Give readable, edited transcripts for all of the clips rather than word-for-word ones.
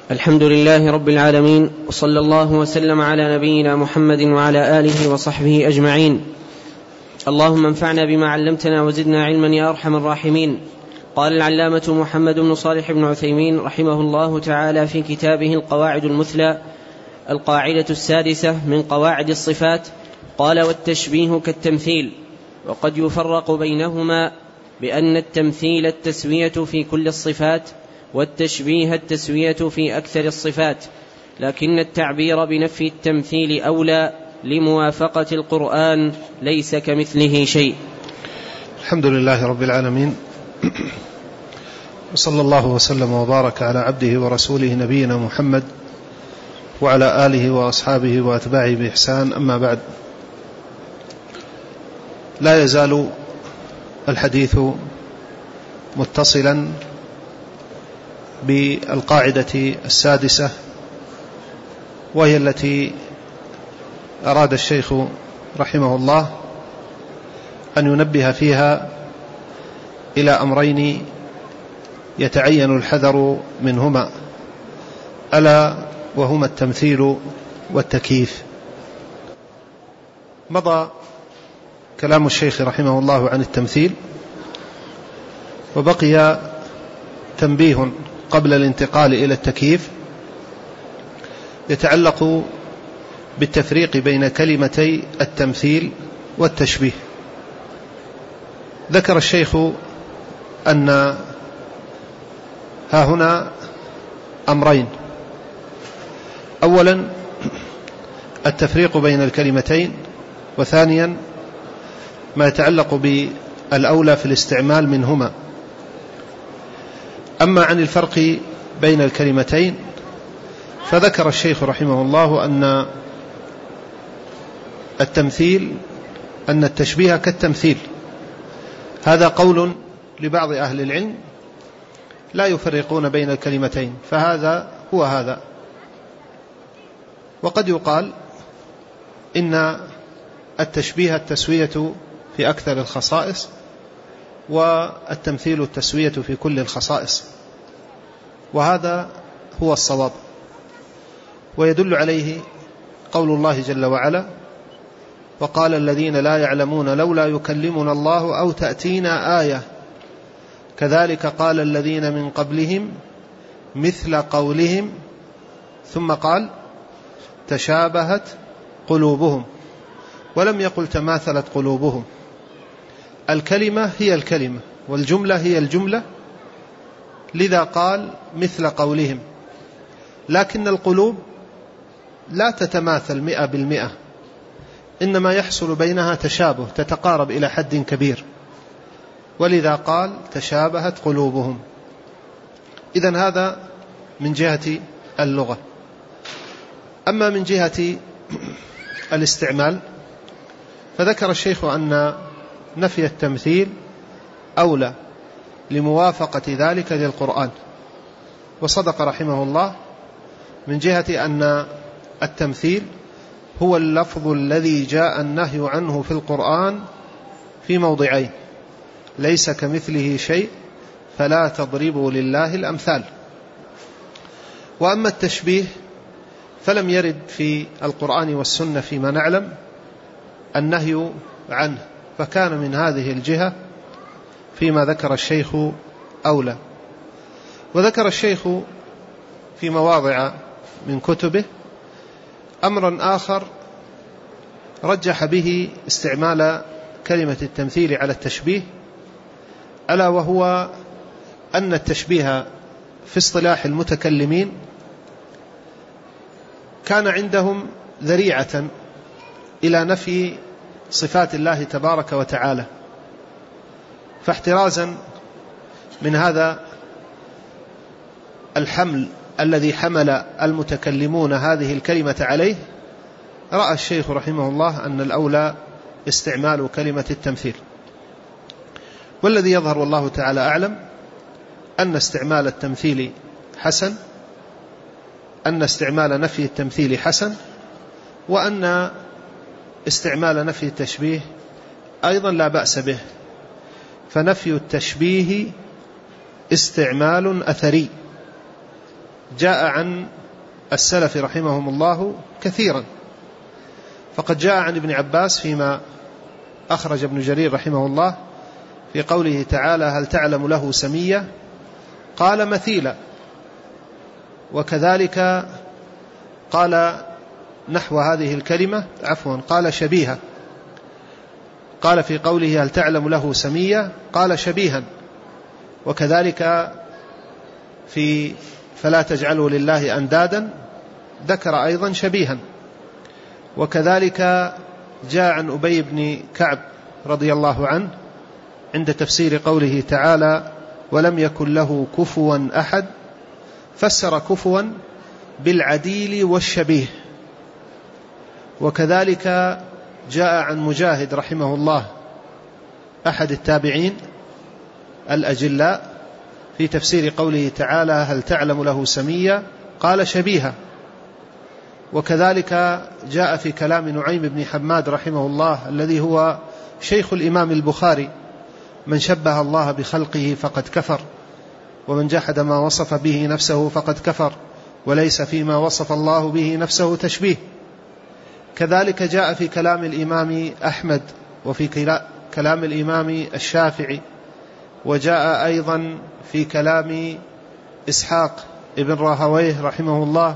الحمد لله رب العالمين، وصلى الله وسلم على نبينا محمد وعلى آله وصحبه أجمعين. اللهم انفعنا بما علمتنا وزدنا علما يا أرحم الراحمين. قال العلامة محمد بن صالح بن عثيمين رحمه الله تعالى في كتابه القواعد المثلى القاعدة السادسة من قواعد الصفات، قال: والتشبيه كالتمثيل، وقد يفرق بينهما بأن التمثيل التسوية في كل الصفات، والتشبيه التسوية في أكثر الصفات، لكن التعبير بنفي التمثيل أولى لموافقة القرآن ليس كمثله شيء. الحمد لله رب العالمين، وصلى الله وسلم وبارك على عبده ورسوله نبينا محمد وعلى آله وأصحابه وأتباعه بإحسان. أما بعد، لا يزال الحديث متصلا بالقاعدة السادسة، وهي التي أراد الشيخ رحمه الله أن ينبه فيها إلى أمرين يتعين الحذر منهما، ألا وهما التمثيل والتكييف. مضى كلام الشيخ رحمه الله عن التمثيل، وبقي تنبيه قبل الانتقال إلى التكييف يتعلق بالتفريق بين كلمتي التمثيل والتشبيه. ذكر الشيخ أن ها هنا أمرين: أولا التفريق بين الكلمتين، وثانيا ما يتعلق بالأولى في الاستعمال منهما. أما عن الفرق بين الكلمتين، فذكر الشيخ رحمه الله أن التشبيه كالتمثيل. هذا قول لبعض أهل العلم، لا يفرقون بين الكلمتين، فهذا هو هذا. وقد يقال إن التشبيه التسوية في أكثر الخصائص، والتمثيل التسوية في كل الخصائص، وهذا هو الصواب. ويدل عليه قول الله جل وعلا: وقال الذين لا يعلمون لولا يكلمنا الله أو تأتينا آية كذلك قال الذين من قبلهم مثل قولهم ثم قال تشابهت قلوبهم، ولم يقل تماثلت قلوبهم. الكلمة هي الكلمة والجملة هي الجملة، لذا قال مثل قولهم. لكن القلوب لا تتماثل 100%، إنما يحصل بينها تشابه، تتقارب إلى حد كبير، ولذا قال تشابهت قلوبهم. إذن هذا من جهة اللغة. أما من جهة الاستعمال، فذكر الشيخ أن نفي التمثيل أولى لموافقة ذلك للقرآن، وصدق رحمه الله، من جهة أن التمثيل هو اللفظ الذي جاء النهي عنه في القرآن في موضعين: ليس كمثله شيء فلا تضربوا لله الأمثال. وأما التشبيه فلم يرد في القرآن والسنة فيما نعلم النهي عنه، فكان من هذه الجهة فيما ذكر الشيخ أولى. وذكر الشيخ في مواضع من كتبه أمرا آخر رجح به استعمال كلمة التمثيل على التشبيه، ألا وهو أن التشبيه في اصطلاح المتكلمين كان عندهم ذريعة إلى نفي صفات الله تبارك وتعالى، فاحترازا من هذا الحمل الذي حمل المتكلمون هذه الكلمة عليه، رأى الشيخ رحمه الله أن الأولى استعمال كلمة التمثيل. والذي يظهر والله تعالى أعلم أن استعمال التمثيل حسن، أن استعمال نفي التمثيل حسن، وأن استعمال نفي التشبيه أيضا لا بأس به، فنفي التشبيه استعمال أثري جاء عن السلف رحمهم الله كثيرا، فقد جاء عن ابن عباس فيما أخرج ابن جرير رحمه الله في قوله تعالى: هل تعلم له سمية؟ قال مثيلا. وكذلك قال نحو هذه الكلمة، قال شبيها. قال في قوله هل تعلم له سمية قال شبيها. وكذلك في فلا تجعلوا لله أندادا ذكر أيضا شبيها. وكذلك جاء عن أبي بن كعب رضي الله عنه عند تفسير قوله تعالى: ولم يكن له كفوا أحد، فسر كفوا بالعديل والشبيه. وكذلك جاء عن مجاهد رحمه الله أحد التابعين الأجلاء في تفسير قوله تعالى: هل تعلم له سمية؟ قال شبيها. وكذلك جاء في كلام نعيم بن حماد رحمه الله الذي هو شيخ الإمام البخاري: من شبه الله بخلقه فقد كفر، ومن جحد ما وصف به نفسه فقد كفر، وليس فيما وصف الله به نفسه تشبيه. كذلك جاء في كلام الإمام أحمد، وفي كلام الإمام الشافعي، وجاء أيضا في كلام إسحاق ابن راهويه رحمه الله،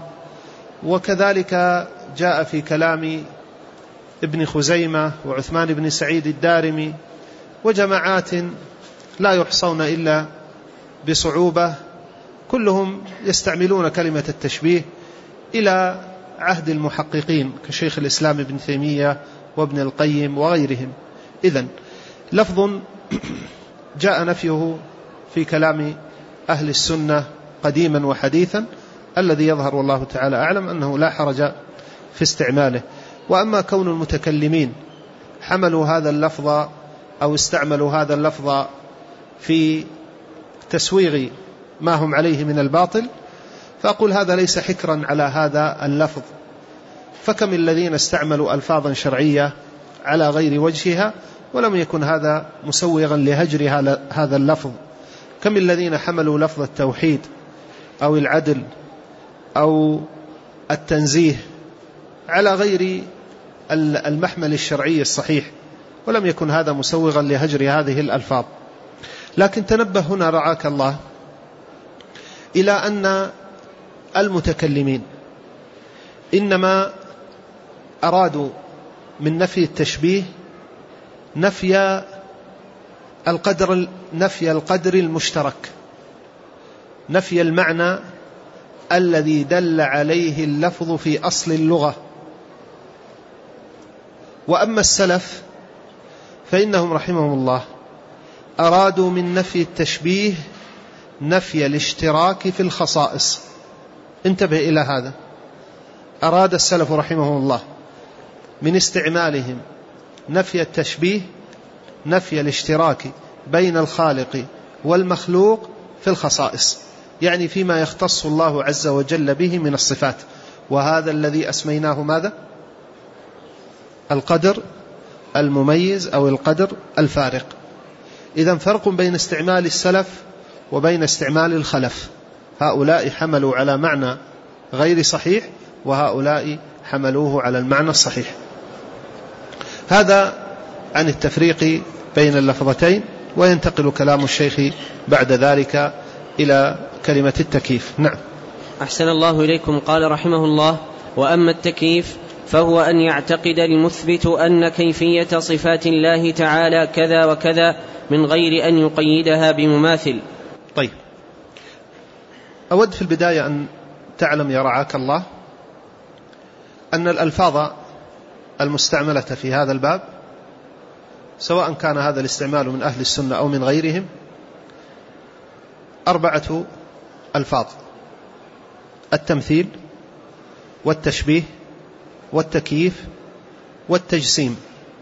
وكذلك جاء في كلام ابن خزيمة وعثمان بن سعيد الدارمي وجماعات لا يحصون إلا بصعوبة، كلهم يستعملون كلمة التشبيه إلى عهد المحققين كشيخ الإسلام ابن تيمية وابن القيم وغيرهم. إذن لفظ جاء نفيه في كلام أهل السنة قديما وحديثا، الذي يظهر والله تعالى أعلم أنه لا حرج في استعماله. وأما كون المتكلمين حملوا هذا اللفظ أو استعملوا هذا اللفظ في تسويغ ما هم عليه من الباطل، فأقول هذا ليس حكرا على هذا اللفظ. فكم الذين استعملوا ألفاظا شرعية على غير وجهها ولم يكن هذا مسوغا لهجر هذا اللفظ. كم الذين حملوا لفظ التوحيد أو العدل أو التنزيه على غير المحمل الشرعي الصحيح، ولم يكن هذا مسوغا لهجر هذه الألفاظ. لكن تنبه هنا رعاك الله إلى أن المتكلمين إنما أرادوا من نفي التشبيه نفي القدر المشترك، نفي المعنى الذي دل عليه اللفظ في أصل اللغة. وأما السلف فإنهم رحمهم الله أرادوا من نفي التشبيه نفي الاشتراك في الخصائص. انتبه إلى هذا. أراد السلف رحمهم الله من استعمالهم نفي التشبيه نفي الاشتراك بين الخالق والمخلوق في الخصائص، يعني فيما يختص الله عز وجل به من الصفات، وهذا الذي أسميناه ماذا؟ القدر المميز أو القدر الفارق. إذن فرق بين استعمال السلف وبين استعمال الخلف. هؤلاء حملوا على معنى غير صحيح، وهؤلاء حملوه على المعنى الصحيح. هذا عن التفريق بين اللفظتين. وينتقل كلام الشيخ بعد ذلك إلى كلمة التكييف. نعم. أحسن الله إليكم. قال رحمه الله: وأما التكييف فهو أن يعتقد المثبت أن كيفية صفات الله تعالى كذا وكذا من غير أن يقيدها بمماثل. طيب، أود في البداية أن تعلم يا رعاك الله أن الألفاظ المستعملة في هذا الباب، سواء كان هذا الاستعمال من أهل السنة أو من غيرهم، 4 ألفاظ: التمثيل والتشبيه والتكييف والتجسيم.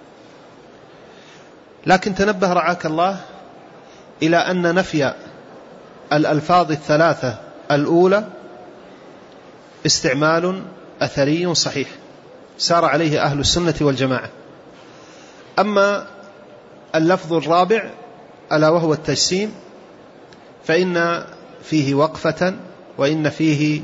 لكن تنبه رعاك الله إلى أن نفي الألفاظ الثلاثة الأولى استعمال أثري صحيح سار عليه أهل السنة والجماعة. أما اللفظ الرابع ألا وهو التجسيم، فإن فيه وقفة وإن فيه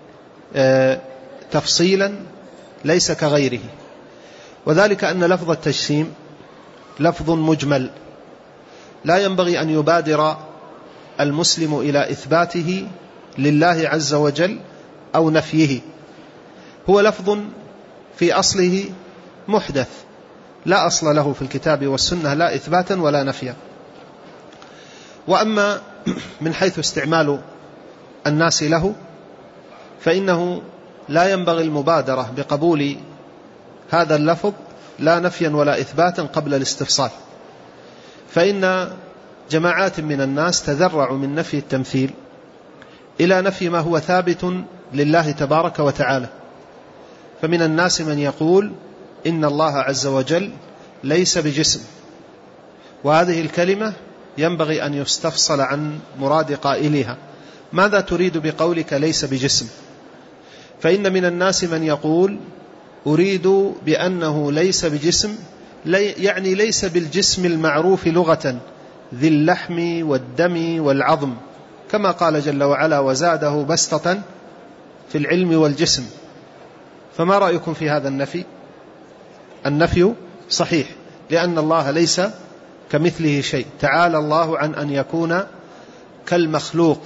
تفصيلا ليس كغيره. وذلك أن لفظ التجسيم لفظ مجمل، لا ينبغي أن يبادر المسلم إلى إثباته لله عز وجل أو نفيه. هو لفظ في أصله محدث، لا أصل له في الكتاب والسنة، لا إثباتا ولا نفيا. وأما من حيث استعمال الناس له فإنه لا ينبغي المبادرة بقبول هذا اللفظ لا نفيا ولا إثباتا قبل الاستفصال، فإن جماعات من الناس تذرعوا من نفي التمثيل إلى نفي ما هو ثابت لله تبارك وتعالى. فمن الناس من يقول إن الله عز وجل ليس بجسم، وهذه الكلمة ينبغي أن يستفصل عن مراد قائلها، ماذا تريد بقولك ليس بجسم؟ فإن من الناس من يقول أريد بأنه ليس بجسم، يعني ليس بالجسم المعروف لغة ذي اللحم والدم والعظم، كما قال جل وعلا وزاده بسطة في العلم والجسم. فما رأيكم في هذا النفي؟ النفي صحيح، لأن الله ليس كمثله شيء، تعالى الله عن أن يكون كالمخلوق.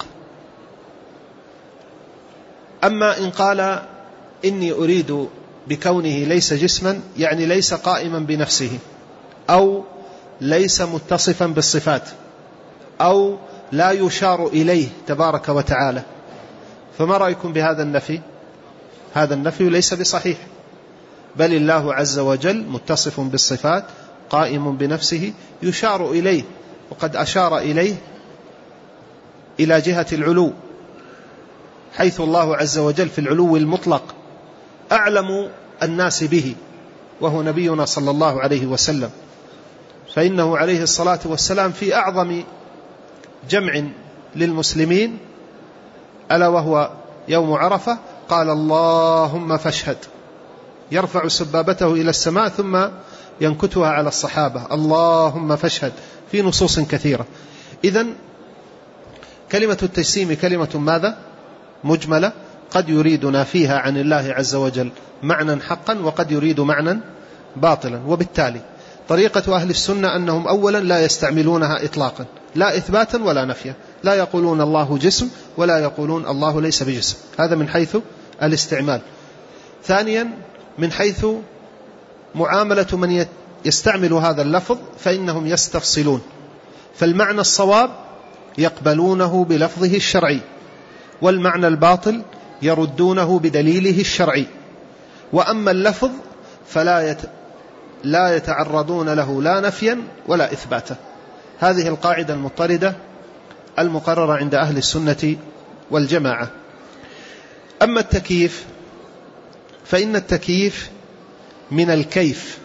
أما إن قال إني أريد بكونه ليس جسما، يعني ليس قائما بنفسه، أو ليس متصفا بالصفات، أو لا يشار إليه تبارك وتعالى، فما رأيكم بهذا النفي؟ هذا النفي ليس بصحيح، بل الله عز وجل متصف بالصفات قائم بنفسه يشار إليه، وقد أشار إليه إلى جهة العلو، حيث الله عز وجل في العلو المطلق أعلم الناس به، وهو نبينا صلى الله عليه وسلم. فإنه عليه الصلاة والسلام في أعظم جمع للمسلمين ألا وهو يوم عرفة قال اللهم فاشهد، يرفع سبابته إلى السماء ثم ينكتها على الصحابة، اللهم فاشهد، في نصوص كثيرة. إذن كلمة التجسيم كلمة ماذا؟ مجملة، قد يريدنا فيها عن الله عز وجل معنى حقا، وقد يريد معنى باطلا. وبالتالي طريقة أهل السنة أنهم أولا لا يستعملونها إطلاقا، لا إثباتا ولا نفيا، لا يقولون الله جسم ولا يقولون الله ليس بجسم، هذا من حيث الاستعمال. ثانيا من حيث معاملة من يستعمل هذا اللفظ فإنهم يستفصلون، فالمعنى الصواب يقبلونه بلفظه الشرعي، والمعنى الباطل يردونه بدليله الشرعي، وأما اللفظ فلا لا يتعرضون له لا نفيا ولا إثباتا. هذه القاعدة المضطردة المقررة عند أهل السنة والجماعة. أما التكييف فإن التكييف من الكيف،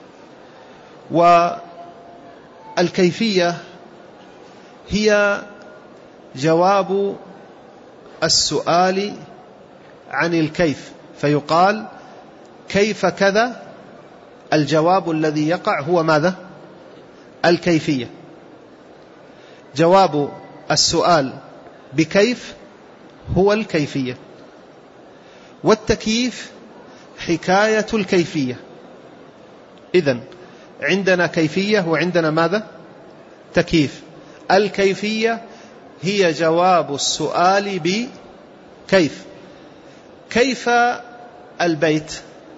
والكيفية هي جواب السؤال عن الكيف، فيقال كيف كذا، الجواب الذي يقع هو ماذا؟ الكيفية. جواب السؤال بكيف هو الكيفية، والتكييف حكاية الكيفية. إذن عندنا كيفية وعندنا ماذا؟ تكييف. الكيفية هي جواب السؤال بكيف. كيف البيت؟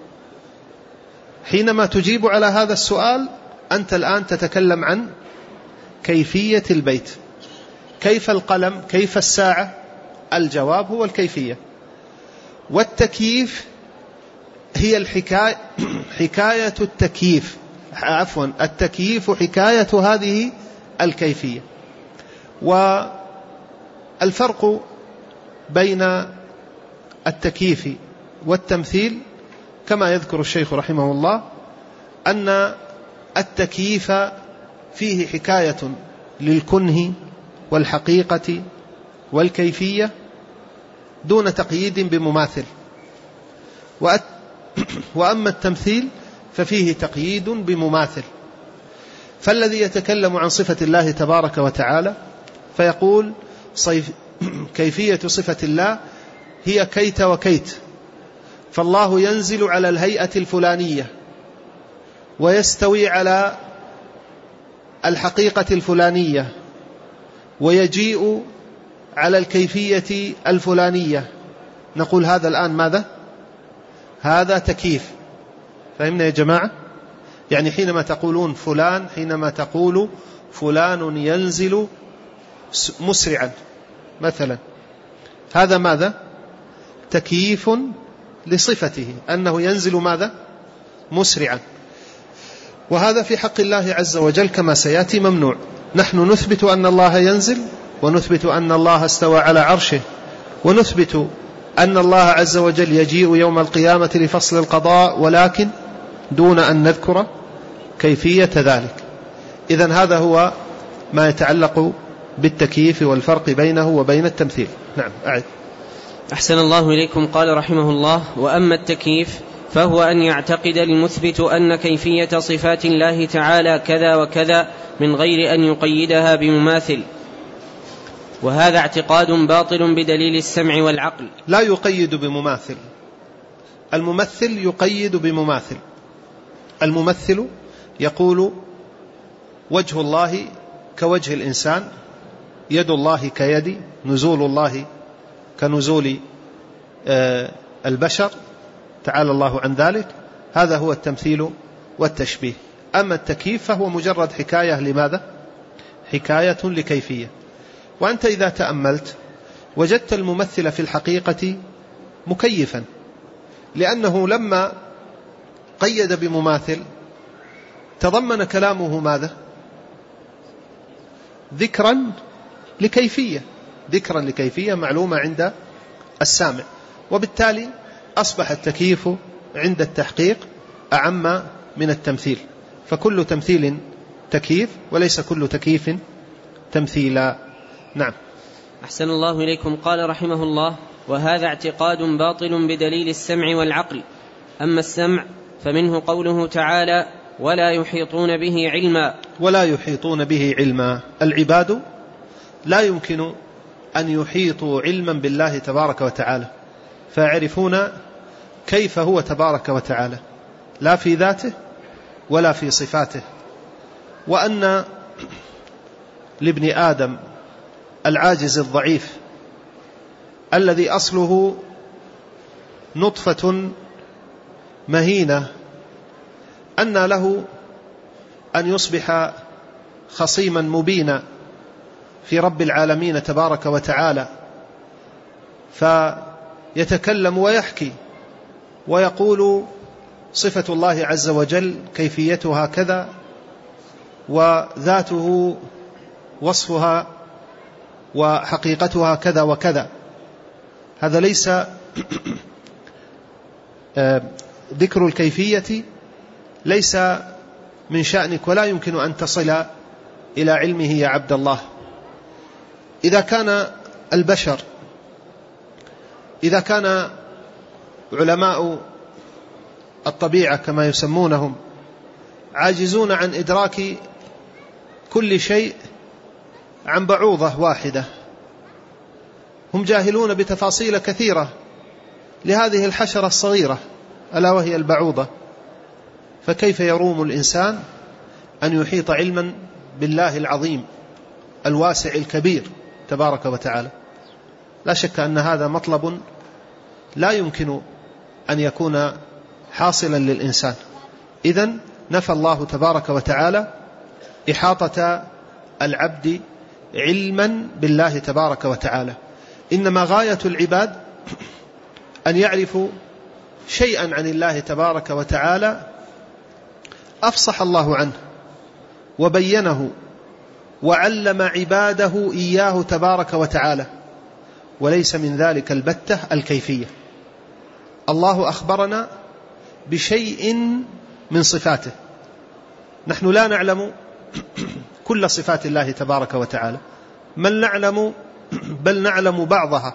حينما تجيب على هذا السؤال أنت الآن تتكلم عن كيفية البيت. كيف القلم؟ كيف الساعة؟ الجواب هو الكيفية. والتكييف هي حكاية التكييف، عفوا التكييف حكاية هذه الكيفية. والفرق بين التكييف والتمثيل كما يذكر الشيخ رحمه الله أن التكييف فيه حكاية للكنه والحقيقة والكيفية دون تقييد بمماثل، وأما التمثيل ففيه تقييد بمماثل. فالذي يتكلم عن صفة الله تبارك وتعالى فيقول كيفية صفة الله هي كيت وكيت، فالله ينزل على الهيئة الفلانية ويستوي على الحقيقة الفلانية ويجيء على الكيفية الفلانية. نقول هذا الآن ماذا؟ هذا تكييف. فهمنا يا جماعة؟ يعني حينما تقولون فلان، حينما تقول فلان ينزل مسرعا مثلا، هذا ماذا؟ تكييف لصفته أنه ينزل ماذا؟ مسرعا. وهذا في حق الله عز وجل كما سيأتي ممنوع. نحن نثبت أن الله ينزل، ونثبت أن الله استوى على عرشه، ونثبت أن الله عز وجل يجيء يوم القيامة لفصل القضاء، ولكن دون أن نذكر كيفية ذلك. إذن هذا هو ما يتعلق بالتكييف والفرق بينه وبين التمثيل. نعم أعد. أحسن الله إليكم. قال رحمه الله: وأما التكييف فهو أن يعتقد المثبت أن كيفية صفات الله تعالى كذا وكذا من غير أن يقيدها بمماثل، وهذا اعتقاد باطل بدليل السمع والعقل. لا يقيد بمماثل، الممثل يقيد بمماثل. الممثل يقول وجه الله كوجه الإنسان، يد الله كيدي، نزول الله كنزول البشر، تعالى الله عن ذلك. هذا هو التمثيل والتشبيه. أما التكييف فهو مجرد حكاية. لماذا؟ حكاية لكيفية. وأنت إذا تأملت وجدت الممثل في الحقيقة مكيفا، لأنه لما قيد بمماثل تضمن كلامه ماذا؟ ذكرا لكيفية، ذكرا لكيفية معلومة عند السامع، وبالتالي أصبح التكييف عند التحقيق أعم من التمثيل. فكل تمثيل تكييف وليس كل تكييف تمثيلا. نعم. أحسن الله إليكم. قال رحمه الله: وهذا اعتقاد باطل بدليل السمع والعقل. أما السمع فمنه قوله تعالى: ولا يحيطون به علما. ولا يحيطون به علما. العباد لا يمكن أن يحيطوا علما بالله تبارك وتعالى، فيعرفون كيف هو تبارك وتعالى، لا في ذاته ولا في صفاته. وأن لابن آدم العاجز الضعيف الذي أصله نطفة مهينة، أن له أن يصبح خصيما مبينا في رب العالمين تبارك وتعالى، فيتكلم ويحكي ويقول صفة الله عز وجل كيفيتها كذا، وذاته وصفها وحقيقتها كذا وكذا. هذا ليس ذكر الكيفية ليس من شأنك، ولا يمكن أن تصل إلى علمه يا عبد الله. إذا كان البشر، إذا كان علماء الطبيعة كما يسمونهم عاجزون عن إدراك كل شيء عن بعوضة واحدة، هم جاهلون بتفاصيل كثيرة لهذه الحشرة الصغيرة ألا وهي البعوضة، فكيف يروم الإنسان أن يحيط علما بالله العظيم الواسع الكبير تبارك وتعالى؟ لا شك أن هذا مطلب لا يمكن أن يكون حاصلا للإنسان. إذن نفى الله تبارك وتعالى إحاطة العبد علما بالله تبارك وتعالى. إنما غاية العباد أن يعرفوا شيئا عن الله تبارك وتعالى أفصح الله عنه وبينه وعلم عباده إياه تبارك وتعالى، وليس من ذلك البتة الكيفية. الله أخبرنا بشيء من صفاته، نحن لا نعلم كل صفات الله تبارك وتعالى، بل نعلم بعضها.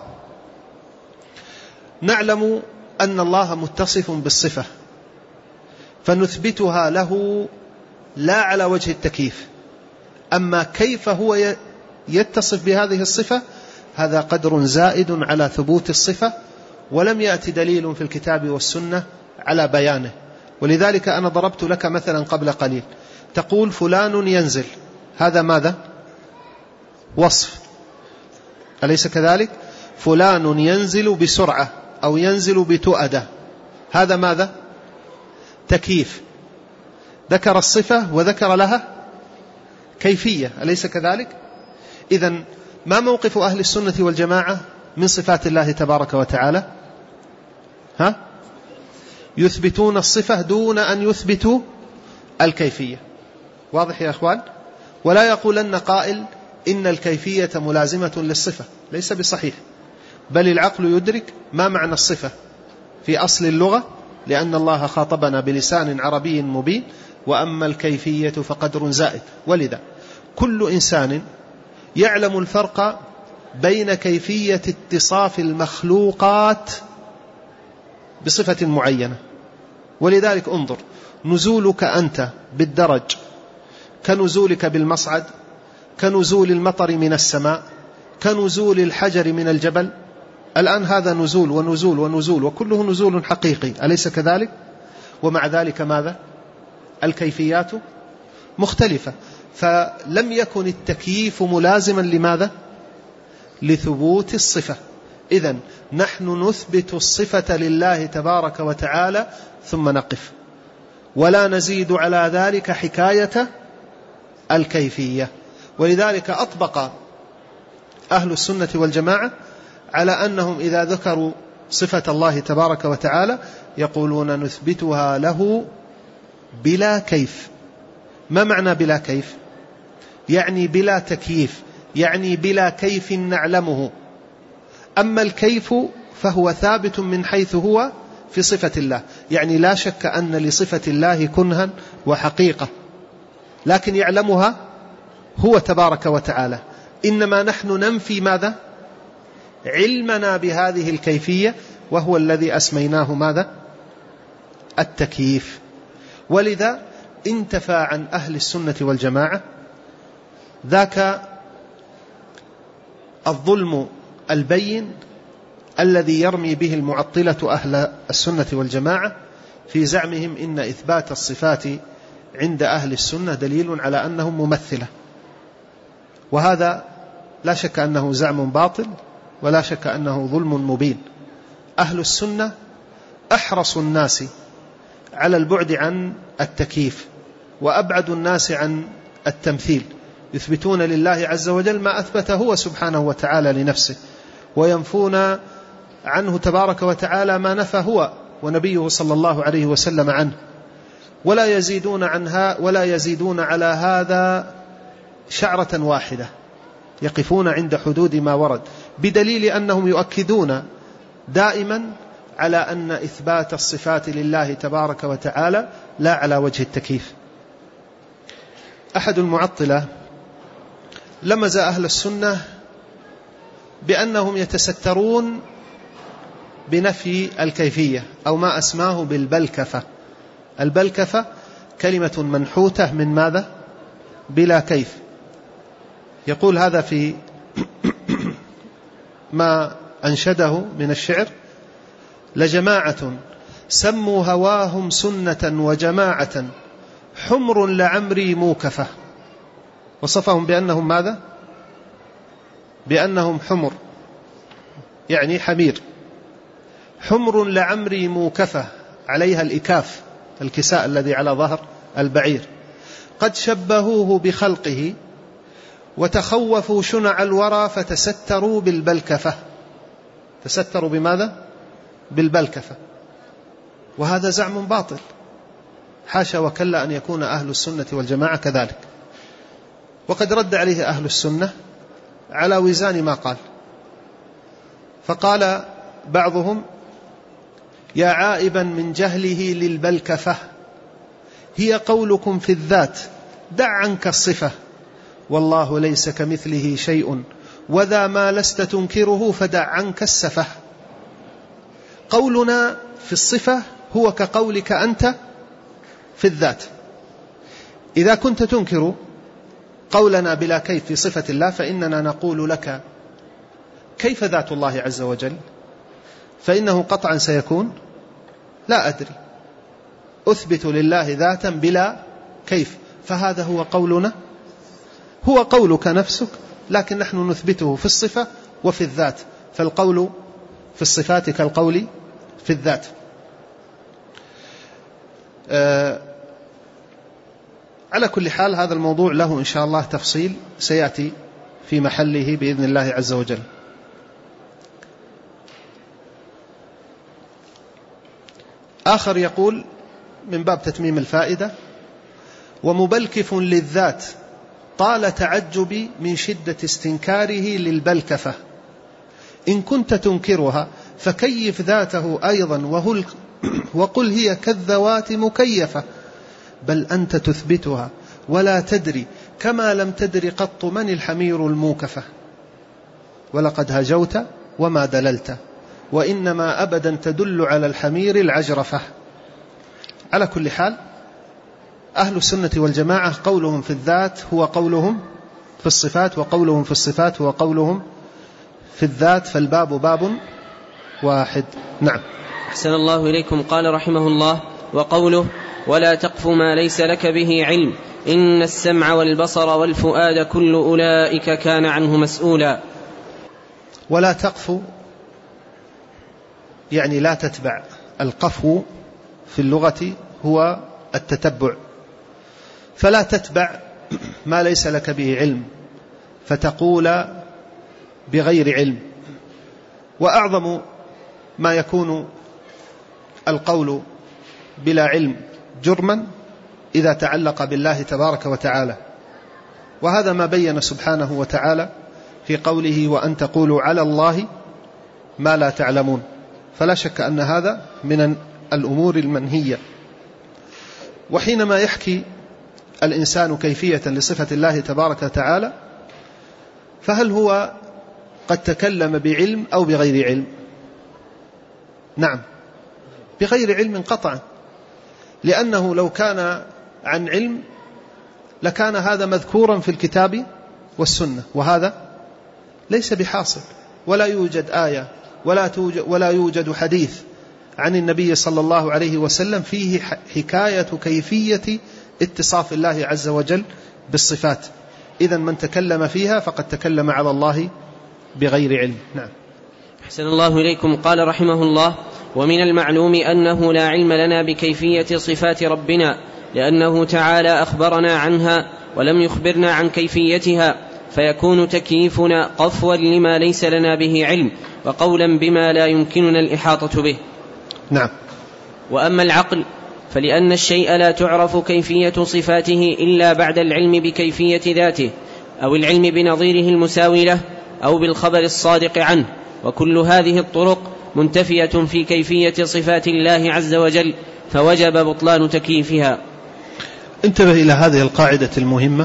نعلم أن الله متصف بالصفة فنثبتها له لا على وجه التكييف، أما كيف هو يتصف بهذه الصفة هذا قدر زائد على ثبوت الصفة، ولم يأتي دليل في الكتاب والسنة على بيانه. ولذلك أنا ضربت لك مثلا قبل قليل، تقول فلان ينزل، هذا ماذا؟ وصف، أليس كذلك؟ فلان ينزل بسرعة أو ينزل بتؤدة، هذا ماذا؟ تكييف. ذكر الصفة وذكر لها كيفية، أليس كذلك؟ إذن ما موقف أهل السنة والجماعة من صفات الله تبارك وتعالى؟ يثبتون الصفة دون أن يثبتوا الكيفية. واضح يا أخوان؟ ولا يقولن قائل إن الكيفية ملازمة للصفة، ليس بصحيح، بل العقل يدرك ما معنى الصفة في أصل اللغة، لأن الله خاطبنا بلسان عربي مبين، وأما الكيفية فقدر زائد. ولذا كل إنسان يعلم الفرق بين كيفية اتصاف المخلوقات بصفة معينة. ولذلك انظر، نزولك أنت بالدرج كنزولك بالمصعد، كنزول المطر من السماء، كنزول الحجر من الجبل. الآن هذا نزول ونزول ونزول، وكله نزول حقيقي، أليس كذلك؟ ومع ذلك ماذا؟ الكيفيات مختلفة. فلم يكن التكييف ملازما لماذا؟ لثبوت الصفة. إذن نحن نثبت الصفة لله تبارك وتعالى ثم نقف، ولا نزيد على ذلك حكاية الكيفية. ولذلك أطبق أهل السنة والجماعة على أنهم إذا ذكروا صفة الله تبارك وتعالى يقولون نثبتها له بلا كيف. ما معنى بلا كيف؟ يعني بلا تكييف، يعني بلا كيف نعلمه. أما الكيف فهو ثابت من حيث هو في صفة الله، يعني لا شك أن لصفة الله كنها وحقيقة، لكن يعلمها هو تبارك وتعالى. إنما نحن ننفي ماذا؟ علمنا بهذه الكيفية، وهو الذي أسميناه ماذا؟ التكييف. ولذا انتفى عن أهل السنة والجماعة ذاك الظلم البين الذي يرمي به المعطلة أهل السنة والجماعة في زعمهم إن إثبات الصفات عند أهل السنة دليل على أنهم ممثلة. وهذا لا شك أنه زعم باطل، ولا شك أنه ظلم مبين. أهل السنة أحرص الناس على البعد عن التكييف، وأبعد الناس عن التمثيل، يثبتون لله عز وجل ما أثبته هو سبحانه وتعالى لنفسه، وينفون عنه تبارك وتعالى ما نفى هو ونبيه صلى الله عليه وسلم عنه، ولا يزيدون على هذا شعرة واحدة، يقفون عند حدود ما ورد، بدليل أنهم يؤكدون دائما على أن إثبات الصفات لله تبارك وتعالى لا على وجه التكييف. أحد المعطلة لمز أهل السنة بأنهم يتسترون بنفي الكيفية، أو ما أسماه بالبلكفة. البلكفة كلمة منحوتة من ماذا؟ بلا كيف. يقول هذا في ما أنشده من الشعر: لجماعة سموا هواهم سنة وجماعة حمر لعمري موكفة. وصفهم بأنهم ماذا؟ بأنهم حمر، يعني حمير. حمر لعمري موكفة، عليها الإكاف، الكساء الذي على ظهر البعير. قد شبهوه بخلقه وتخوفوا شنع الورى فتستروا بالبلكفة. تستروا بماذا؟ بالبلكفة. وهذا زعم باطل، حاشا وكلا أن يكون أهل السنة والجماعة كذلك. وقد رد عليه أهل السنة على وزان ما قال، فقال بعضهم: يا عائبا من جهله للبلكفة، هي قولكم في الذات دع عنك الصفة، والله ليس كمثله شيء وذا ما لست تنكره فدع عنك السفة. قولنا في الصفة هو كقولك أنت في الذات. إذا كنت تنكر قولنا بلا كيف في صفة الله، فإننا نقول لك كيف ذات الله عز وجل؟ فإنه قطعا سيكون لا أدري، أثبت لله ذاتا بلا كيف، فهذا هو قولنا، هو قولك نفسك، لكن نحن نثبته في الصفة وفي الذات، فالقول في الصفات كالقول في الذات. على كل حال هذا الموضوع له إن شاء الله تفصيل سيأتي في محله بإذن الله عز وجل. آخر يقول من باب تتميم الفائدة: ومبلكف للذات طال تعجبي من شدة استنكاره للبلكفة، إن كنت تنكرها فكيف ذاته أيضا وقل هي كالذوات مكيفة، بل أنت تثبتها ولا تدري كما لم تدري قط من الحمير الموكفة، ولقد هجوت وما دللت، وإنما أبدا تدل على الحمير العجرفة. على كل حال أهل السنة والجماعة قولهم في الذات هو قولهم في الصفات، وقولهم في الصفات هو قولهم في الذات، فالباب باب واحد. نعم. أحسن الله إليكم. قال رحمه الله: وقوله: ولا تقف ما ليس لك به علم، إن السمع والبصر والفؤاد كل أولئك كان عنه مسؤولا. ولا تقف يعني لا تتبع. القفو في اللغة هو التتبع، فلا تتبع ما ليس لك به علم فتقول بغير علم. وأعظم ما يكون القول بلا علم جرما إذا تعلق بالله تبارك وتعالى، وهذا ما بين سبحانه وتعالى في قوله: وأن تقولوا على الله ما لا تعلمون. فلا شك أن هذا من الأمور المنهية. وحينما يحكي الإنسان كيفية لصفة الله تبارك وتعالى، فهل هو قد تكلم بعلم أو بغير علم؟ نعم، بغير علم قطعا، لأنه لو كان عن علم لكان هذا مذكورا في الكتاب والسنة، وهذا ليس بحاصل، ولا يوجد آية ولا يوجد حديث عن النبي صلى الله عليه وسلم فيه حكاية كيفية اتصاف الله عز وجل بالصفات. إذن من تكلم فيها فقد تكلم على الله بغير علم. نعم. أحسن الله إليكم. قال رحمه الله: ومن المعلوم أنه لا علم لنا بكيفية صفات ربنا، لأنه تعالى أخبرنا عنها ولم يخبرنا عن كيفيتها، فيكون تكييفنا قفوا لما ليس لنا به علم، وقولا بما لا يمكننا الإحاطة به. نعم. وأما العقل فلأن الشيء لا تعرف كيفية صفاته إلا بعد العلم بكيفية ذاته، أو العلم بنظيره المساوي له، أو بالخبر الصادق عنه، وكل هذه الطرق منتفية في كيفية صفات الله عز وجل، فوجب بطلان تكييفها. انتبه إلى هذه القاعدة المهمة،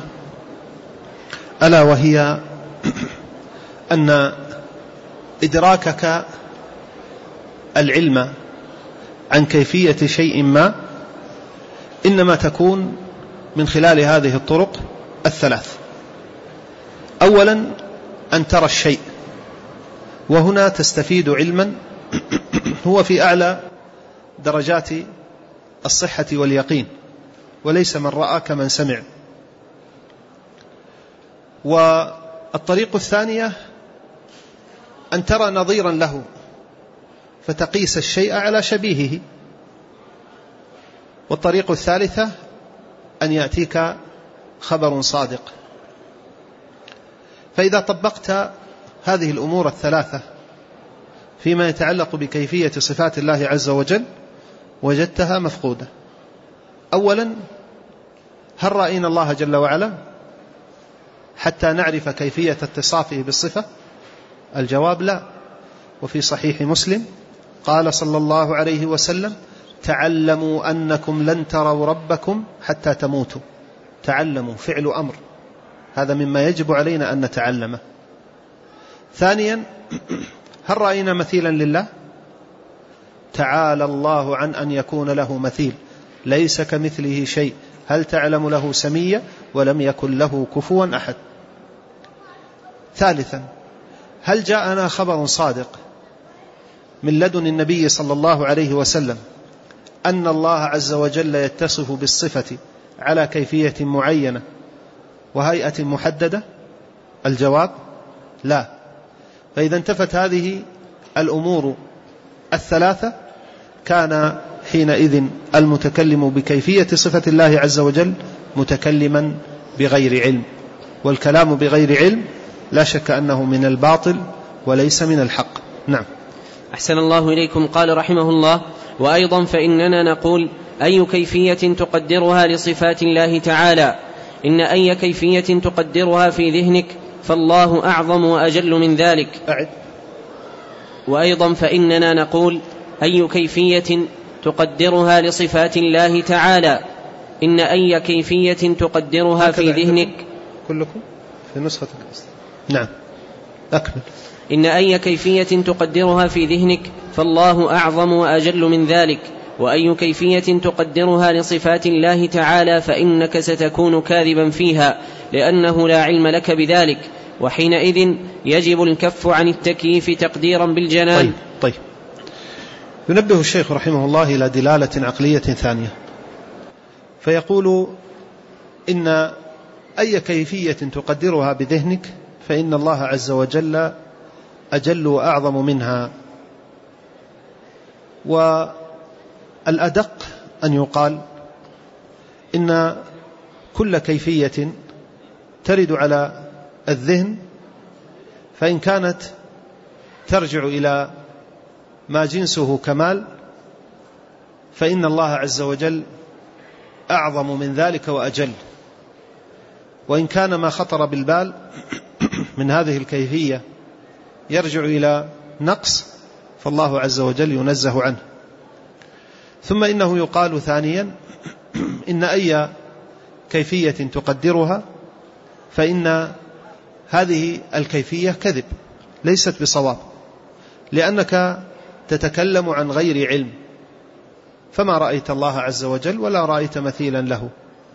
ألا وهي أن إدراكك العلم عن كيفية شيء ما إنما تكون من خلال هذه الطرق الثلاث. أولا أن ترى الشيء، وهنا تستفيد علما هو في أعلى درجات الصحة واليقين، وليس من رأى كمن سمع. والطريق الثانية أن ترى نظيرا له فتقيس الشيء على شبيهه. والطريق الثالثة أن يأتيك خبر صادق. فإذا طبقت هذه الأمور الثلاثة فيما يتعلق بكيفية صفات الله عز وجل وجدتها مفقودة. أولا، هل رأينا الله جل وعلا حتى نعرف كيفية اتصافه بالصفة؟ الجواب لا. وفي صحيح مسلم قال صلى الله عليه وسلم: تعلموا أنكم لن تروا ربكم حتى تموتوا. تعلموا فعل أمر، هذا مما يجب علينا أن نتعلمه. ثانيا، هل رأينا مثيلا لله؟ تعالى الله عن أن يكون له مثيل، ليس كمثله شيء، هل تعلم له سميا، ولم يكن له كفوا أحد. ثالثا، هل جاءنا خبر صادق من لدن النبي صلى الله عليه وسلم أن الله عز وجل يتصف بالصفة على كيفية معينة وهيئة محددة؟ الجواب لا. فإذا انتفت هذه الأمور الثلاثة كان حينئذ المتكلم بكيفية صفة الله عز وجل متكلما بغير علم، والكلام بغير علم لا شك أنه من الباطل وليس من الحق. نعم. أحسن الله إليكم. قال رحمه الله: وأيضا فإننا نقول أي كيفية تقدرها لصفات الله تعالى، إن أي كيفية تقدرها في ذهنك فالله أعظم وأجل من ذلك. وأيضا فإننا نقول أي كيفية تقدرها لصفات الله تعالى، إن أي كيفية تقدرها في ذهنك. كلكم في نسخة. نعم أكمل. إن أي كيفية تقدرها في ذهنك فالله أعظم وأجل من ذلك، وأي كيفية تقدرها لصفات الله تعالى فإنك ستكون كاذبا فيها، لأنه لا علم لك بذلك، وحينئذ يجب الكف عن التكييف تقديرا بالجنان. طيب. ينبه الشيخ رحمه الله إلى دلالة عقلية ثانية، فيقول إن أي كيفية تقدرها بذهنك فإن الله عز وجل أجل وأعظم منها. والأدق أن يقال إن كل كيفية ترد على الذهن فإن كانت ترجع إلى ما جنسه كمال فإن الله عز وجل أعظم من ذلك وأجل، وإن كان ما خطر بالبال من هذه الكيفية يرجع إلى نقص فالله عز وجل ينزه عنه. ثم إنه يقال ثانيا إن أي كيفية تقدرها فإن هذه الكيفية كذب ليست بصواب، لأنك تتكلم عن غير علم، فما رأيت الله عز وجل ولا رأيت مثيلا له.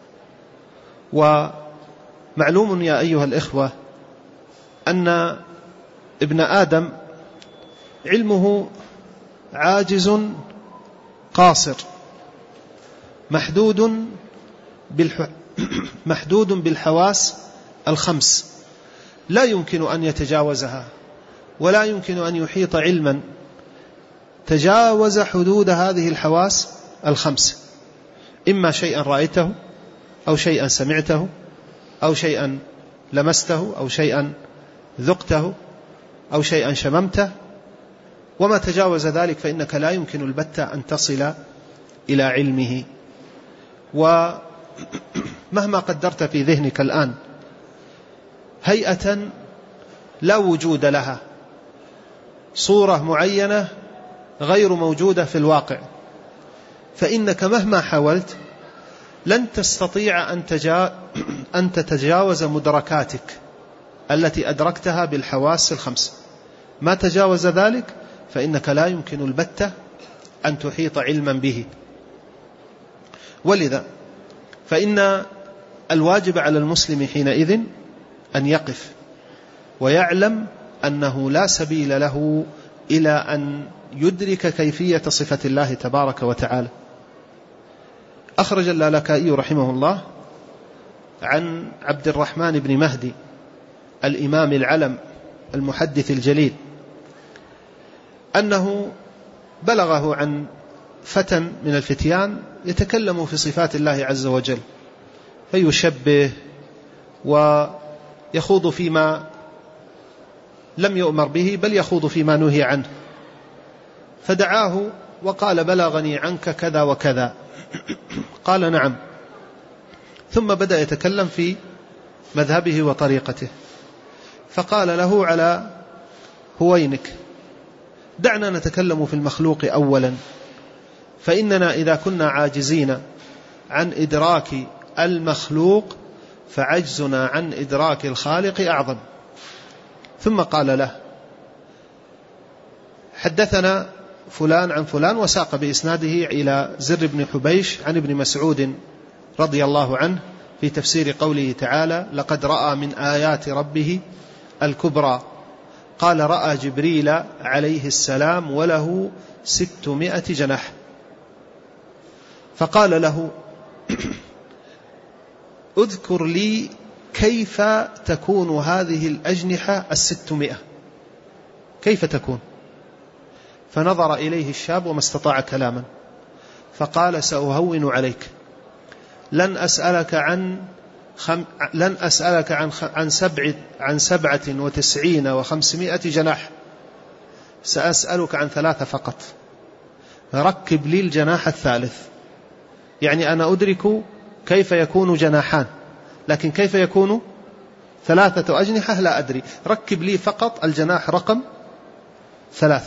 ومعلوم يا أيها الإخوة أن ابن آدم علمه عاجز قاصر محدود بالحواس الخمس، لا يمكن أن يتجاوزها ولا يمكن أن يحيط علما تجاوز حدود هذه الحواس الخمس، إما شيئا رأيته أو شيئا سمعته أو شيئا لمسته أو شيئا ذقته أو شيئا شممته، وما تجاوز ذلك فإنك لا يمكن البتة أن تصل إلى علمه. ومهما قدرت في ذهنك الآن هيئة لا وجود لها، صورة معينة غير موجودة في الواقع، فإنك مهما حاولت لن تستطيع أن تتجاوز مدركاتك التي أدركتها بالحواس الخمس. ما تجاوز ذلك فإنك لا يمكن البتة أن تحيط علما به. ولذا فإن الواجب على المسلم حينئذ أن يقف ويعلم أنه لا سبيل له إلى أن يدرك كيفية صفة الله تبارك وتعالى. أخرج اللالكائي رحمه الله عن عبد الرحمن بن مهدي الإمام العلم المحدث الجليل أنه بلغه عن فتى من الفتيان يتكلم في صفات الله عز وجل فيشبه ويخوض فيما لم يؤمر به بل يخوض فيما نهي عنه، فدعاه وقال: بلغني عنك كذا وكذا. قال: نعم. ثم بدأ يتكلم في مذهبه وطريقته، فقال له: على هوينك، دعنا نتكلم في المخلوق أولا، فإننا إذا كنا عاجزين عن إدراك المخلوق فعجزنا عن إدراك الخالق أعظم. ثم قال له: حدثنا فلان عن فلان، وساق بإسناده إلى زر بن حبيش عن ابن مسعود رضي الله عنه في تفسير قوله تعالى: لقد رأى من آيات ربه الكبرى. قال رأى جبريل عليه السلام وله 600 جناح، فقال له اذكر لي كيف تكون هذه الأجنحة 600، كيف تكون؟ فنظر إليه الشاب وما استطاع كلاما، فقال سأهون عليك، لن أسألك عن 97 و500 جناح، سأسألك عن 3 فقط، ركب لي الجناح الثالث. يعني أنا أدرك كيف يكون جناحان، لكن كيف يكون 3 أجنحة لا أدري، ركب لي فقط الجناح رقم 3.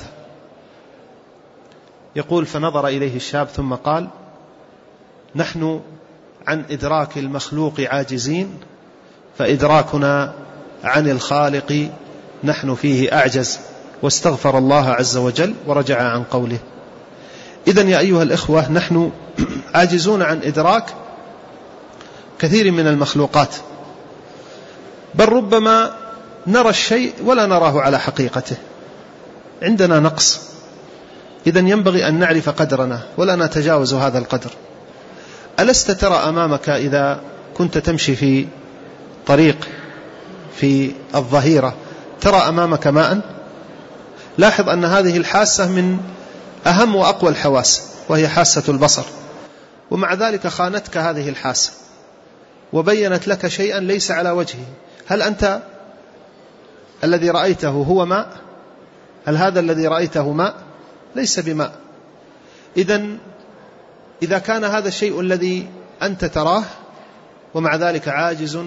يقول فنظر إليه الشاب ثم قال نحن عن إدراك المخلوق عاجزين، فإدراكنا عن الخالق نحن فيه أعجز، واستغفر الله عز وجل ورجع عن قوله. إذن يا أيها الإخوة نحن عاجزون عن إدراك كثير من المخلوقات، بل ربما نرى الشيء ولا نراه على حقيقته، عندنا نقص. إذن ينبغي أن نعرف قدرنا ولا نتجاوز هذا القدر. ألست ترى أمامك إذا كنت تمشي في طريق في الظهيرة ترى أمامك ماء؟ لاحظ أن هذه الحاسة من أهم وأقوى الحواس، وهي حاسة البصر، ومع ذلك خانتك هذه الحاسة وبينت لك شيئا ليس على وجهه. هل أنت الذي رأيته هو ماء؟ هل هذا الذي رأيته ماء؟ ليس بماء. إذن إذا كان هذا الشيء الذي أنت تراه ومع ذلك عاجز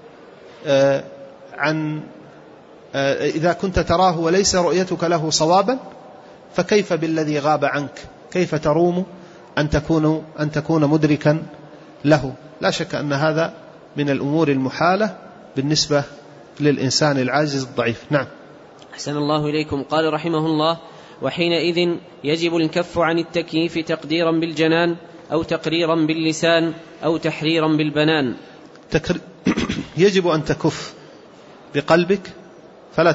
إذا كنت تراه وليس رؤيتك له صوابا، فكيف بالذي غاب عنك؟ كيف تروم أن تكون مدركا له؟ لا شك أن هذا من الأمور المحالة بالنسبة للإنسان العاجز الضعيف. نعم. أحسن الله إليكم. قال رحمه الله وحينئذ يجب الكف عن التكييف تقديرا بالجنان أو تقريرا باللسان أو تحريرا بالبنان. يجب أن تكف بقلبك فلا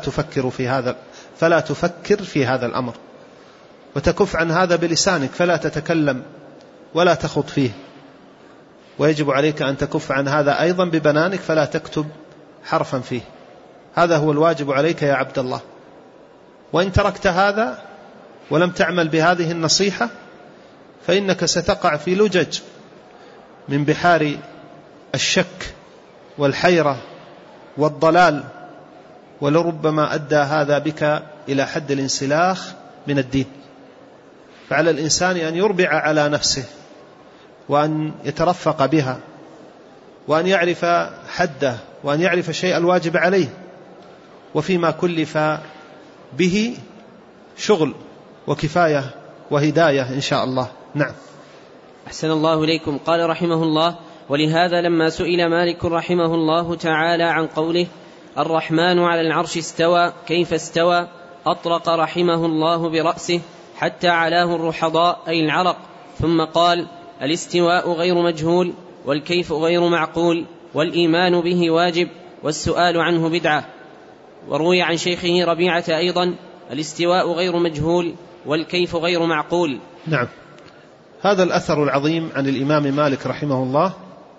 تفكر في هذا الأمر، وتكف عن هذا بلسانك فلا تتكلم ولا تخط فيه، ويجب عليك أن تكف عن هذا أيضا ببنانك فلا تكتب حرفا فيه. هذا هو الواجب عليك يا عبد الله. وإن تركت هذا ولم تعمل بهذه النصيحة فإنك ستقع في لجج من بحار الشك والحيرة والضلال، ولربما أدى هذا بك إلى حد الانسلاخ من الدين. فعلى الإنسان أن يربع على نفسه وأن يترفق بها وأن يعرف حده وأن يعرف شيء الواجب عليه، وفيما كلف به شغل وكفاية وهداية إن شاء الله. نعم. أحسن الله إليكم. قال رحمه الله ولهذا لما سئل مالك رحمه الله تعالى عن قوله الرحمن على العرش استوى كيف استوى أطرق رحمه الله برأسه حتى علاه الرحضاء أي العرق، ثم قال الاستواء غير مجهول والكيف غير معقول والإيمان به واجب والسؤال عنه بدعة. وروي عن شيخه ربيعة أيضا الاستواء غير مجهول والكيف غير معقول. نعم. هذا الأثر العظيم عن الإمام مالك رحمه الله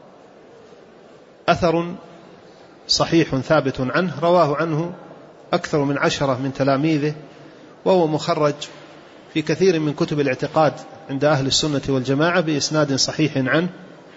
أثر صحيح ثابت عنه، رواه عنه أكثر من 10 من تلاميذه، وهو مخرج في كثير من كتب الاعتقاد عند أهل السنة والجماعة بإسناد صحيح عنه،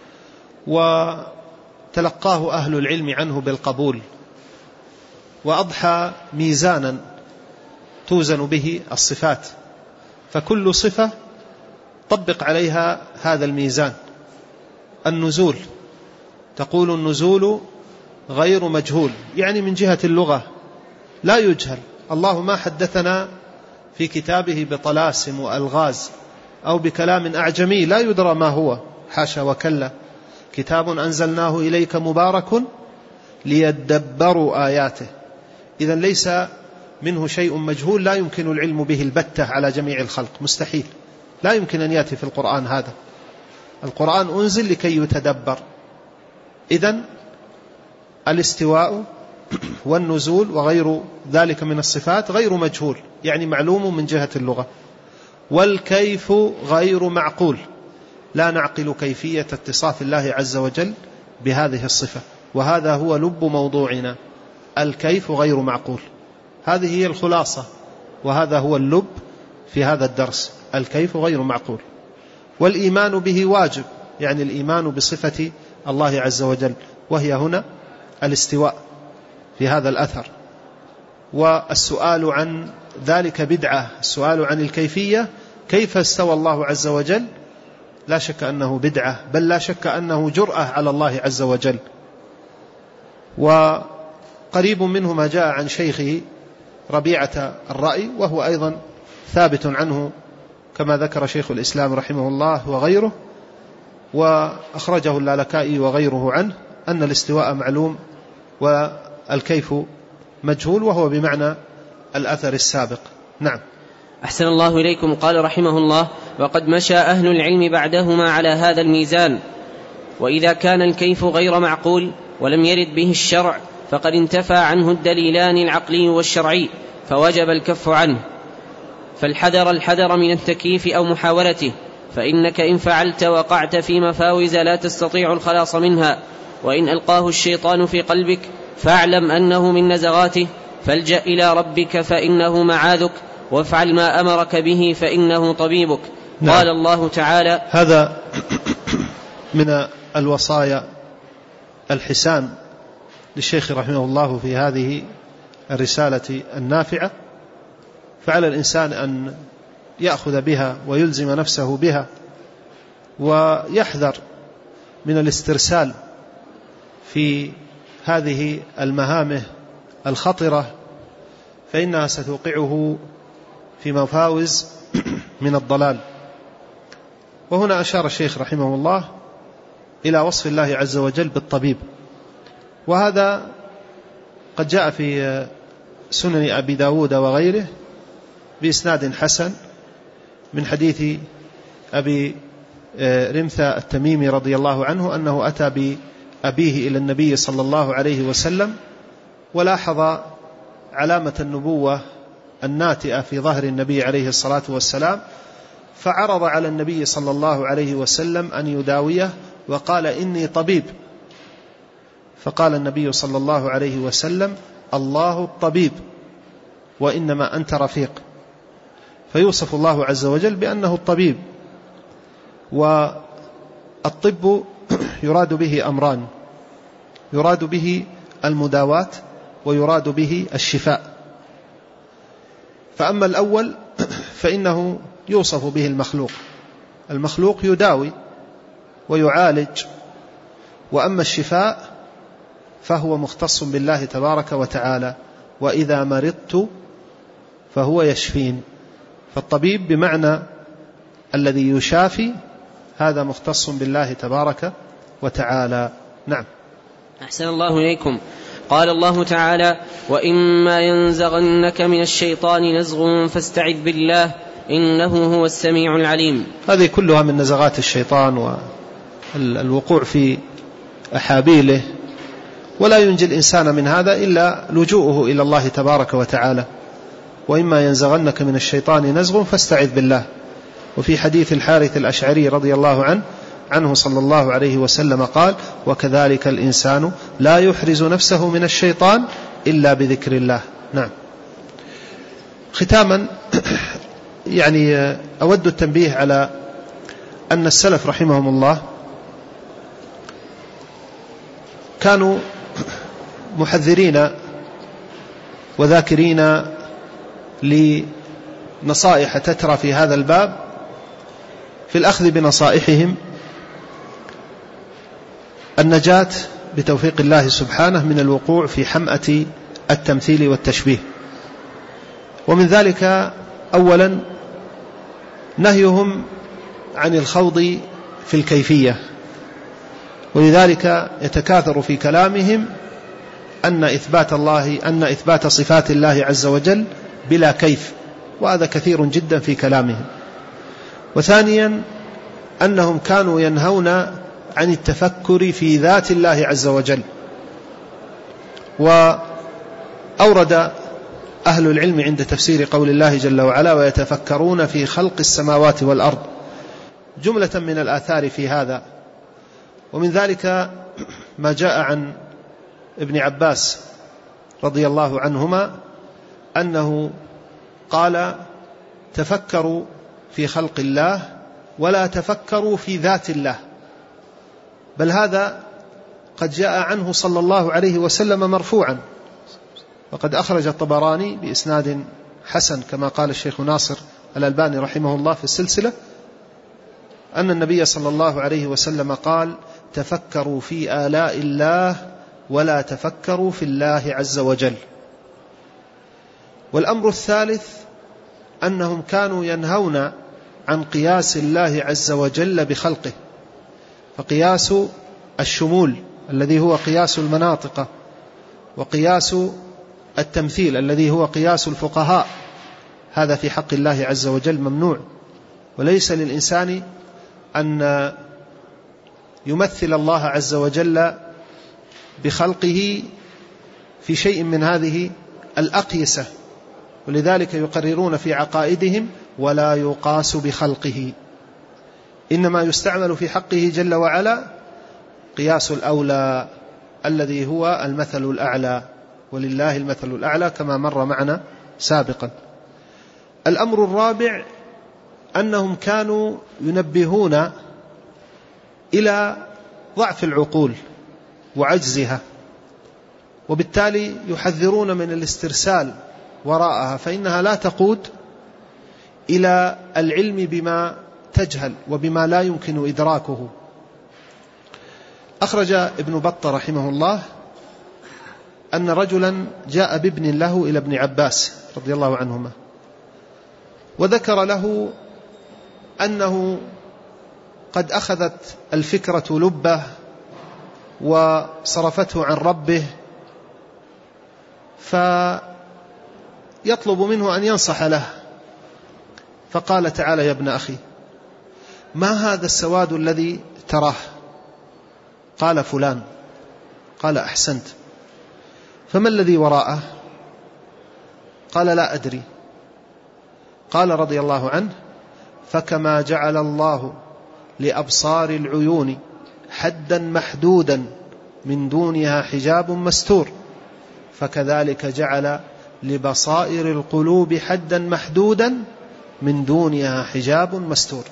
وتلقاه أهل العلم عنه بالقبول، وأضحى ميزانا توزن به الصفات، فكل صفة طبق عليها هذا الميزان. النزول تقول النزول غير مجهول، يعني من جهة اللغة لا يجهل. الله ما حدثنا في كتابه بطلاسم وألغاز أو بكلام أعجمي لا يدرى ما هو، حاشا وكلا، كتاب أنزلناه إليك مبارك ليدبروا آياته. إذن ليس منه شيء مجهول لا يمكن العلم به البتة على جميع الخلق، مستحيل، لا يمكن أن يأتي في القرآن هذا. القرآن أنزل لكي يتدبر. إذن الاستواء والنزول وغير ذلك من الصفات غير مجهول، يعني معلوم من جهة اللغة. والكيف غير معقول، لا نعقل كيفية اتصاف الله عز وجل بهذه الصفة، وهذا هو لب موضوعنا. الكيف غير معقول، هذه هي الخلاصة، وهذا هو اللب في هذا الدرس. الكيف غير معقول. والإيمان به واجب، يعني الإيمان بصفة الله عز وجل، وهي هنا الاستواء في هذا الأثر. والسؤال عن ذلك بدعة، السؤال عن الكيفية كيف استوى الله عز وجل لا شك أنه بدعة، بل لا شك أنه جرأة على الله عز وجل. وقريب منه ما جاء عن شيخه ربيعة الرأي، وهو أيضا ثابت عنه كما ذكر شيخ الإسلام رحمه الله وغيره، وأخرجه اللالكائي وغيره عنه، أن الاستواء معلوم والكيف مجهول، وهو بمعنى الأثر السابق. نعم. أحسن الله إليكم. قال رحمه الله: وقد مشى أهل العلم بعدهما على هذا الميزان. وإذا كان الكيف غير معقول ولم يرد به الشرع فقد انتفى عنه الدليلان العقلي والشرعي، فوجب الكف عنه. فالحذر من التكييف أو محاولته، فإنك إن فعلت وقعت في مفاوز لا تستطيع الخلاص منها. وإن ألقاه الشيطان في قلبك فاعلم أنه من نزغاته، فالجأ إلى ربك فإنه معاذك، وافعل ما أمرك به فإنه طبيبك. نعم. قال الله تعالى: هذا من الوصايا الحسان للشيخ رحمه الله في هذه الرسالة النافعة، فعلى الإنسان أن يأخذ بها ويلزم نفسه بها، ويحذر من الاسترسال في هذه المهام الخطرة، فإنها ستوقعه في مفاوز من الضلال. وهنا أشار الشيخ رحمه الله إلى وصف الله عز وجل بالطبيب، وهذا قد جاء في سنن أبي داود وغيره بإسناد حسن من حديث أبي رمثة التميمي رضي الله عنه أنه أتى بأبيه إلى النبي صلى الله عليه وسلم، ولاحظ علامة النبوة الناتئة في ظهر النبي عليه الصلاة والسلام، فعرض على النبي صلى الله عليه وسلم أن يداويه، وقال: إني طبيب. فقال النبي صلى الله عليه وسلم: الله الطبيب وإنما أنت رفيق. فيوصف الله عز وجل بأنه الطبيب. والطب يراد به أمران: يراد به المداواة ويراد به الشفاء. فأما الأول فإنه يوصف به المخلوق يداوي ويعالج، وأما الشفاء فهو مختص بالله تبارك وتعالى: وإذا مرضت فهو يشفين. فالطبيب بمعنى الذي يشافي، هذا مختص بالله تبارك وتعالى. نعم. أحسن الله إليكم. قال الله تعالى: وإما ينزغنك من الشيطان نزغ فاستعذ بالله إنه هو السميع العليم. هذه كلها من نزغات الشيطان والوقوع في أحابيله، ولا ينجي الإنسان من هذا إلا لجوءه إلى الله تبارك وتعالى. وإما ينزغنك من الشيطان نزغ فاستعذ بالله. وفي حديث الحارث الأشعري رضي الله عنه صلى الله عليه وسلم قال: وكذلك الإنسان لا يحرز نفسه من الشيطان إلا بذكر الله. نعم. ختاما يعني أود التنبيه على أن السلف رحمهم الله كانوا محذرين وذاكرين لنصائح تترى في هذا الباب، في الأخذ بنصائحهم النجاة بتوفيق الله سبحانه من الوقوع في حمأة التمثيل والتشبيه. ومن ذلك أولا نهيهم عن الخوض في الكيفية، ولذلك يتكاثر في كلامهم أن إثبات صفات الله عز وجل بلا كيف، وهذا كثير جدا في كلامهم. وثانيا أنهم كانوا ينهون عن التفكر في ذات الله عز وجل، أورد أهل العلم عند تفسير قول الله جل وعلا ويتفكرون في خلق السماوات والأرض جملة من الآثار في هذا، ومن ذلك ما جاء عن ابن عباس رضي الله عنهما أنه قال تفكروا في خلق الله ولا تفكروا في ذات الله، بل هذا قد جاء عنه صلى الله عليه وسلم مرفوعا، وقد أخرج الطبراني بإسناد حسن كما قال الشيخ ناصر الألباني رحمه الله في السلسلة أن النبي صلى الله عليه وسلم قال تفكروا في آلاء الله ولا تفكروا في الله عز وجل. والأمر الثالث أنهم كانوا ينهون عن قياس الله عز وجل بخلقه، فقياس الشمول الذي هو قياس المناطق، وقياس التمثيل الذي هو قياس الفقهاء، هذا في حق الله عز وجل ممنوع، وليس للإنسان أن يمثل الله عز وجل بخلقه في شيء من هذه الأقيسة، ولذلك يقررون في عقائدهم ولا يقاس بخلقه، إنما يستعمل في حقه جل وعلا قياس الأولى الذي هو المثل الأعلى، ولله المثل الأعلى كما مر معنا سابقا. الأمر الرابع أنهم كانوا ينبهون إلى ضعف العقول وعجزها، وبالتالي يحذرون من الاسترسال وراءها، فإنها لا تقود إلى العلم بما تجهل وبما لا يمكن إدراكه. أخرج ابن بطة رحمه الله أن رجلا جاء بابن له إلى ابن عباس رضي الله عنهما، وذكر له أنه قد أخذت الفكرة لبه وصرفته عن ربه، فيطلب منه أن ينصح له، فقال تعالى يا ابن أخي ما هذا السواد الذي تراه؟ قال فلان. قال أحسنت، فما الذي وراءه؟ قال لا أدري. قال رضي الله عنه فكما جعل الله لأبصار العيون حدا محدودا من دونها حجاب مستور، فكذلك جعل لبصائر القلوب حدا محدودا من دونها حجاب مستور.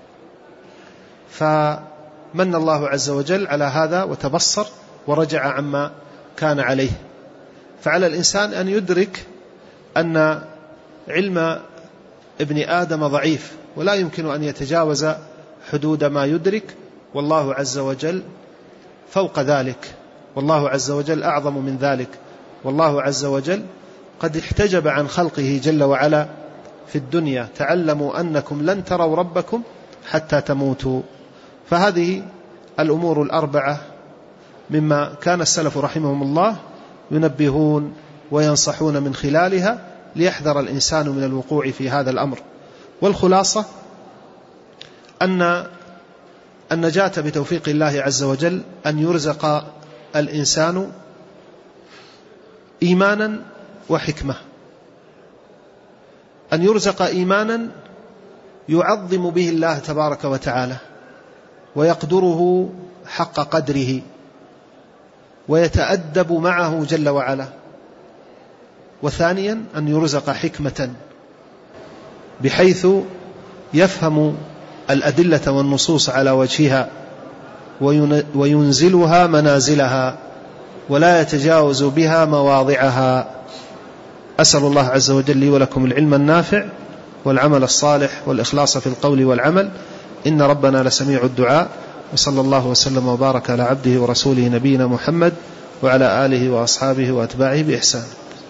فمن الله عز وجل على هذا وتبصر ورجع عما كان عليه. فعلى الإنسان أن يدرك أن علم ابن آدم ضعيف ولا يمكن أن يتجاوز حدود ما يدرك، والله عز وجل فوق ذلك، والله عز وجل أعظم من ذلك، والله عز وجل قد احتجب عن خلقه جل وعلا في الدنيا. تعلموا أنكم لن تروا ربكم حتى تموتوا. فهذه الأمور الأربعة مما كان السلف رحمهم الله ينبهون وينصحون من خلالها ليحذر الإنسان من الوقوع في هذا الأمر. والخلاصة أن النجاة بتوفيق الله عز وجل أن يرزق الإنسان إيمانا وحكمة، أن يرزق إيمانا يعظم به الله تبارك وتعالى ويقدره حق قدره ويتأدب معه جل وعلا. وثانيا أن يرزق حكمة بحيث يفهم الأدلة والنصوص على وجهها وينزلها منازلها ولا يتجاوز بها مواضعها. أسأل الله عز وجل لي ولكم العلم النافع والعمل الصالح والإخلاص في القول والعمل، إن ربنا لسميع الدعاء. وصلى الله وسلم وبارك على عبده ورسوله نبينا محمد وعلى آله وأصحابه وأتباعه بإحسان.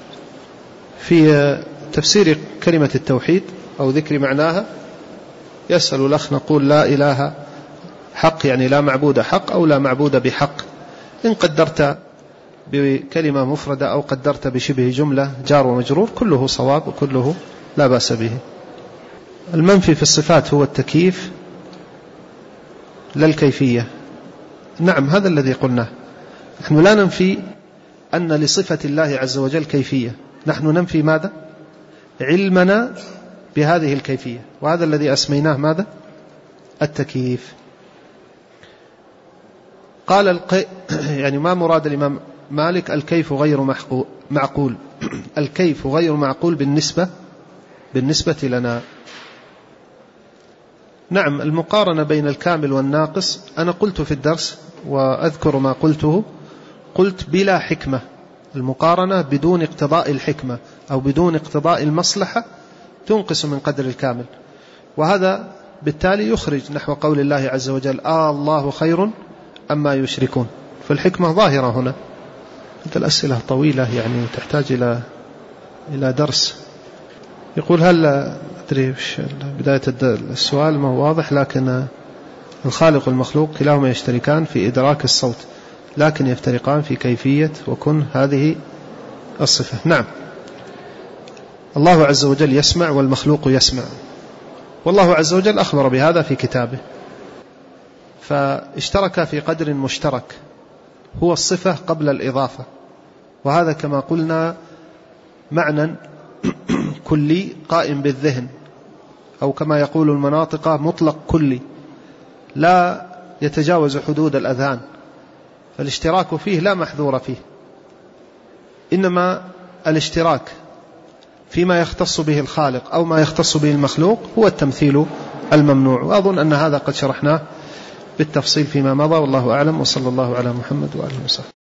في تفسير كلمة التوحيد أو ذكر معناها يسأل الأخ نقول لا إله حق يعني لا معبود حق أو لا معبود بحق، إن قدرت بكلمة مفردة أو قدرت بشبه جملة جار ومجرور كله صواب وكله لا بأس به. المنفي في الصفات هو التكييف لا الكيفية. نعم هذا الذي قلناه، نحن لا ننفي أن لصفة الله عز وجل كيفية، نحن ننفي ماذا؟ علمنا بهذه الكيفية، وهذا الذي أسميناه ماذا؟ التكييف. قال يعني ما مراد الإمام مالك؟ الكيف غير معقول. الكيف غير معقول بالنسبة لنا. نعم، المقارنة بين الكامل والناقص أنا قلت في الدرس وأذكر ما قلته، قلت بلا حكمة، المقارنة بدون اقتضاء الحكمة أو بدون اقتضاء المصلحة تنقص من قدر الكامل، وهذا بالتالي يخرج نحو قول الله عز وجل الله خير أما يشركون، فالحكمة ظاهرة هنا. الأسئلة طويلة يعني تحتاج إلى درس. يقول هل أدري بداية السؤال ما هو واضح، لكن الخالق والمخلوق كلاهما يشتركان في إدراك الصوت، لكن يفترقان في كيفية وكن هذه الصفة. نعم، الله عز وجل يسمع والمخلوق يسمع، والله عز وجل أخبر بهذا في كتابه، فاشترك في قدر مشترك هو الصفة قبل الإضافة، وهذا كما قلنا معنى كلي قائم بالذهن، أو كما يقول المناطق مطلق كلي لا يتجاوز حدود الأذهان، فالاشتراك فيه لا محذور فيه، إنما الاشتراك فيما يختص به الخالق أو ما يختص به المخلوق هو التمثيل الممنوع، وأظن أن هذا قد شرحناه بالتفصيل فيما مضى، والله أعلم، وصلى الله على محمد وآله وصحبه.